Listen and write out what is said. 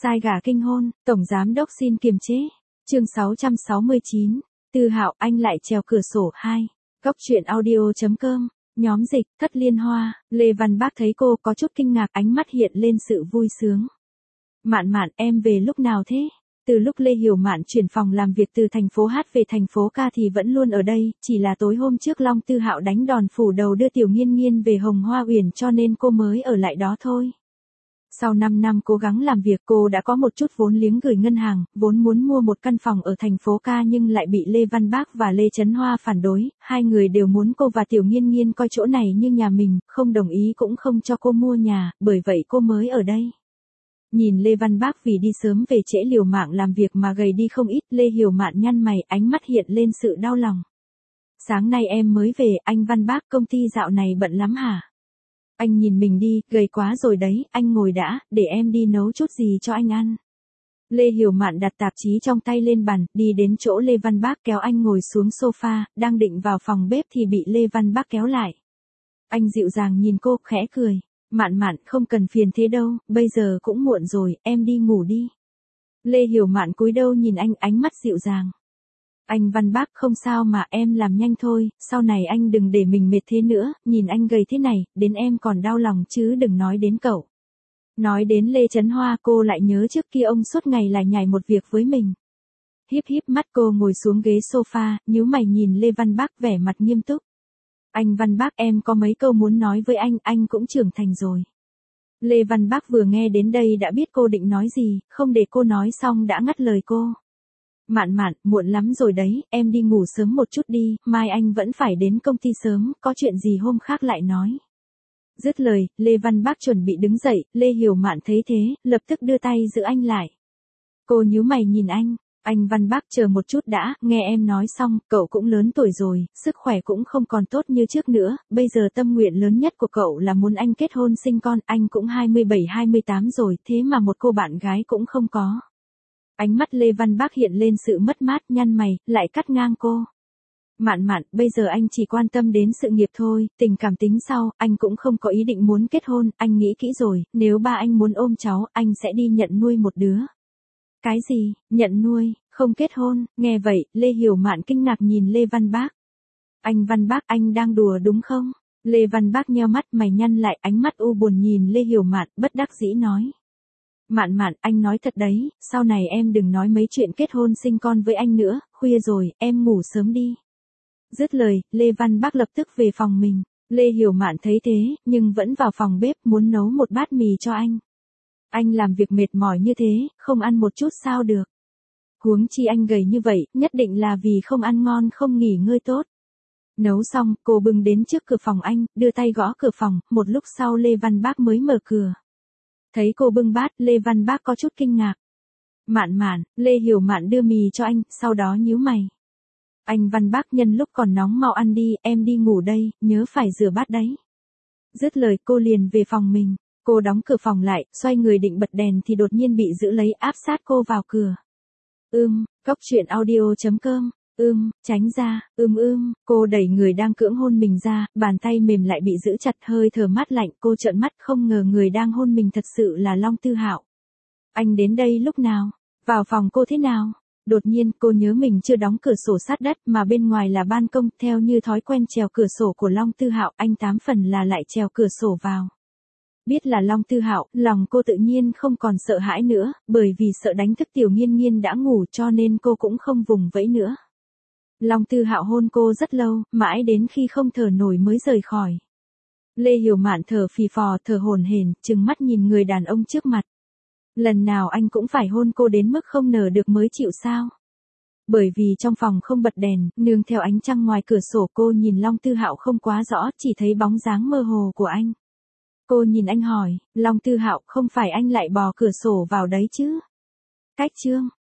Sai gà kinh hôn, Tổng Giám Đốc xin kiềm chế. Chương 669. Tư Hạo, anh lại trèo cửa sổ 2. Góc truyện audio.com. Nhóm dịch, Thất Liên Hoa. Lê Văn Bác thấy cô có chút kinh ngạc, ánh mắt hiện lên sự vui sướng. Mạn Mạn, em về lúc nào thế? Từ lúc Lê Hiểu Mạn chuyển phòng làm việc từ thành phố Hát về thành phố Ca thì vẫn luôn ở đây, chỉ là tối hôm trước Long Tư Hạo đánh đòn phủ đầu đưa Tiểu Nghiên Nghiên về Hồng Hoa Uyển cho nên cô mới ở lại đó thôi. Sau 5 năm cố gắng làm việc, cô đã có một chút vốn liếng gửi ngân hàng, vốn muốn mua một căn phòng ở thành phố Ca nhưng lại bị Lê Văn Bác và Lê Chấn Hoa phản đối, hai người đều muốn cô và Tiểu Nghiên Nghiên coi chỗ này như nhà mình, không đồng ý cũng không cho cô mua nhà, bởi vậy cô mới ở đây. Nhìn Lê Văn Bác vì đi sớm về trễ liều mạng làm việc mà gầy đi không ít, Lê Hiểu Mạn nhăn mày, ánh mắt hiện lên sự đau lòng. Sáng nay em mới về, anh Văn Bác, công ty dạo này bận lắm hả? Anh nhìn mình đi, gầy quá rồi đấy, anh ngồi đã, để em đi nấu chút gì cho anh ăn. Lê Hiểu Mạn đặt tạp chí trong tay lên bàn, đi đến chỗ Lê Văn Bác kéo anh ngồi xuống sofa, đang định vào phòng bếp thì bị Lê Văn Bác kéo lại. Anh dịu dàng nhìn cô, khẽ cười. Mạn Mạn, không cần phiền thế đâu, bây giờ cũng muộn rồi, em đi ngủ đi. Lê Hiểu Mạn cúi đầu nhìn anh, ánh mắt dịu dàng. Anh Văn Bác, không sao mà, em làm nhanh thôi, sau này anh đừng để mình mệt thế nữa, nhìn anh gầy thế này, đến em còn đau lòng chứ đừng nói đến cậu. Nói đến Lê Chấn Hoa, cô lại nhớ trước kia ông suốt ngày lại nhảy một việc với mình. Híp híp mắt, cô ngồi xuống ghế sofa, nhíu mày nhìn Lê Văn Bác vẻ mặt nghiêm túc. Anh Văn Bác, em có mấy câu muốn nói với anh cũng trưởng thành rồi. Lê Văn Bác vừa nghe đến đây đã biết cô định nói gì, không để cô nói xong đã ngắt lời cô. Mạn Mạn, muộn lắm rồi đấy, em đi ngủ sớm một chút đi, mai anh vẫn phải đến công ty sớm, có chuyện gì hôm khác lại nói. Dứt lời, Lê Văn Bác chuẩn bị đứng dậy, Lê Hiểu Mạn thấy thế, lập tức đưa tay giữ anh lại. Cô nhíu mày nhìn anh Văn Bác, chờ một chút đã, nghe em nói xong, cậu cũng lớn tuổi rồi, sức khỏe cũng không còn tốt như trước nữa, bây giờ tâm nguyện lớn nhất của cậu là muốn anh kết hôn sinh con, anh cũng 27-28 rồi, thế mà một cô bạn gái cũng không có. Ánh mắt Lê Văn Bác hiện lên sự mất mát, nhăn mày, lại cắt ngang cô. Mạn Mạn, bây giờ anh chỉ quan tâm đến sự nghiệp thôi, tình cảm tính sau, anh cũng không có ý định muốn kết hôn, anh nghĩ kỹ rồi, nếu ba anh muốn ôm cháu, anh sẽ đi nhận nuôi một đứa. Cái gì, nhận nuôi, không kết hôn, nghe vậy, Lê Hiểu Mạn kinh ngạc nhìn Lê Văn Bác. Anh Văn Bác, anh đang đùa đúng không? Lê Văn Bác nheo mắt, mày nhăn lại, ánh mắt u buồn nhìn Lê Hiểu Mạn, bất đắc dĩ nói. Mạn Mạn, anh nói thật đấy, sau này em đừng nói mấy chuyện kết hôn sinh con với anh nữa, khuya rồi, em ngủ sớm đi. Dứt lời, Lê Văn Bác lập tức về phòng mình. Lê Hiểu Mạn thấy thế, nhưng vẫn vào phòng bếp muốn nấu một bát mì cho anh. Anh làm việc mệt mỏi như thế, không ăn một chút sao được. Huống chi anh gầy như vậy, nhất định là vì không ăn ngon không nghỉ ngơi tốt. Nấu xong, cô bưng đến trước cửa phòng anh, đưa tay gõ cửa phòng, một lúc sau Lê Văn Bác mới mở cửa. Thấy cô bưng bát, Lê Văn Bác có chút kinh ngạc. Mạn Mạn, Lê Hiểu Mạn đưa mì cho anh, sau đó nhíu mày. Anh Văn Bác, nhân lúc còn nóng mau ăn đi, em đi ngủ đây, nhớ phải rửa bát đấy. Dứt lời cô liền về phòng mình. Cô đóng cửa phòng lại, xoay người định bật đèn thì đột nhiên bị giữ lấy, áp sát cô vào cửa. Góc truyện audio.com. Tránh ra, cô đẩy người đang cưỡng hôn mình ra, bàn tay mềm lại bị giữ chặt, hơi thở mát lạnh, cô trợn mắt, không ngờ người đang hôn mình thật sự là Long Tư Hạo. Anh đến đây lúc nào? Vào phòng cô thế nào? Đột nhiên, cô nhớ mình chưa đóng cửa sổ sát đất mà bên ngoài là ban công, theo như thói quen trèo cửa sổ của Long Tư Hạo, anh 8 phần là lại trèo cửa sổ vào. Biết là Long Tư Hạo, lòng cô tự nhiên không còn sợ hãi nữa, bởi vì sợ đánh thức Tiểu Nghiên Nghiên đã ngủ cho nên cô cũng không vùng vẫy nữa. Long Tư Hạo hôn cô rất lâu, mãi đến khi không thở nổi mới rời khỏi. Lê Hiểu Mạn thở phì phò, thở hổn hển, trừng mắt nhìn người đàn ông trước mặt. Lần nào anh cũng phải hôn cô đến mức không nở được mới chịu sao? Bởi vì trong phòng không bật đèn, nương theo ánh trăng ngoài cửa sổ, cô nhìn Long Tư Hạo không quá rõ, chỉ thấy bóng dáng mơ hồ của anh. Cô nhìn anh hỏi, Long Tư Hạo, không phải anh lại bò cửa sổ vào đấy chứ? Cách chương.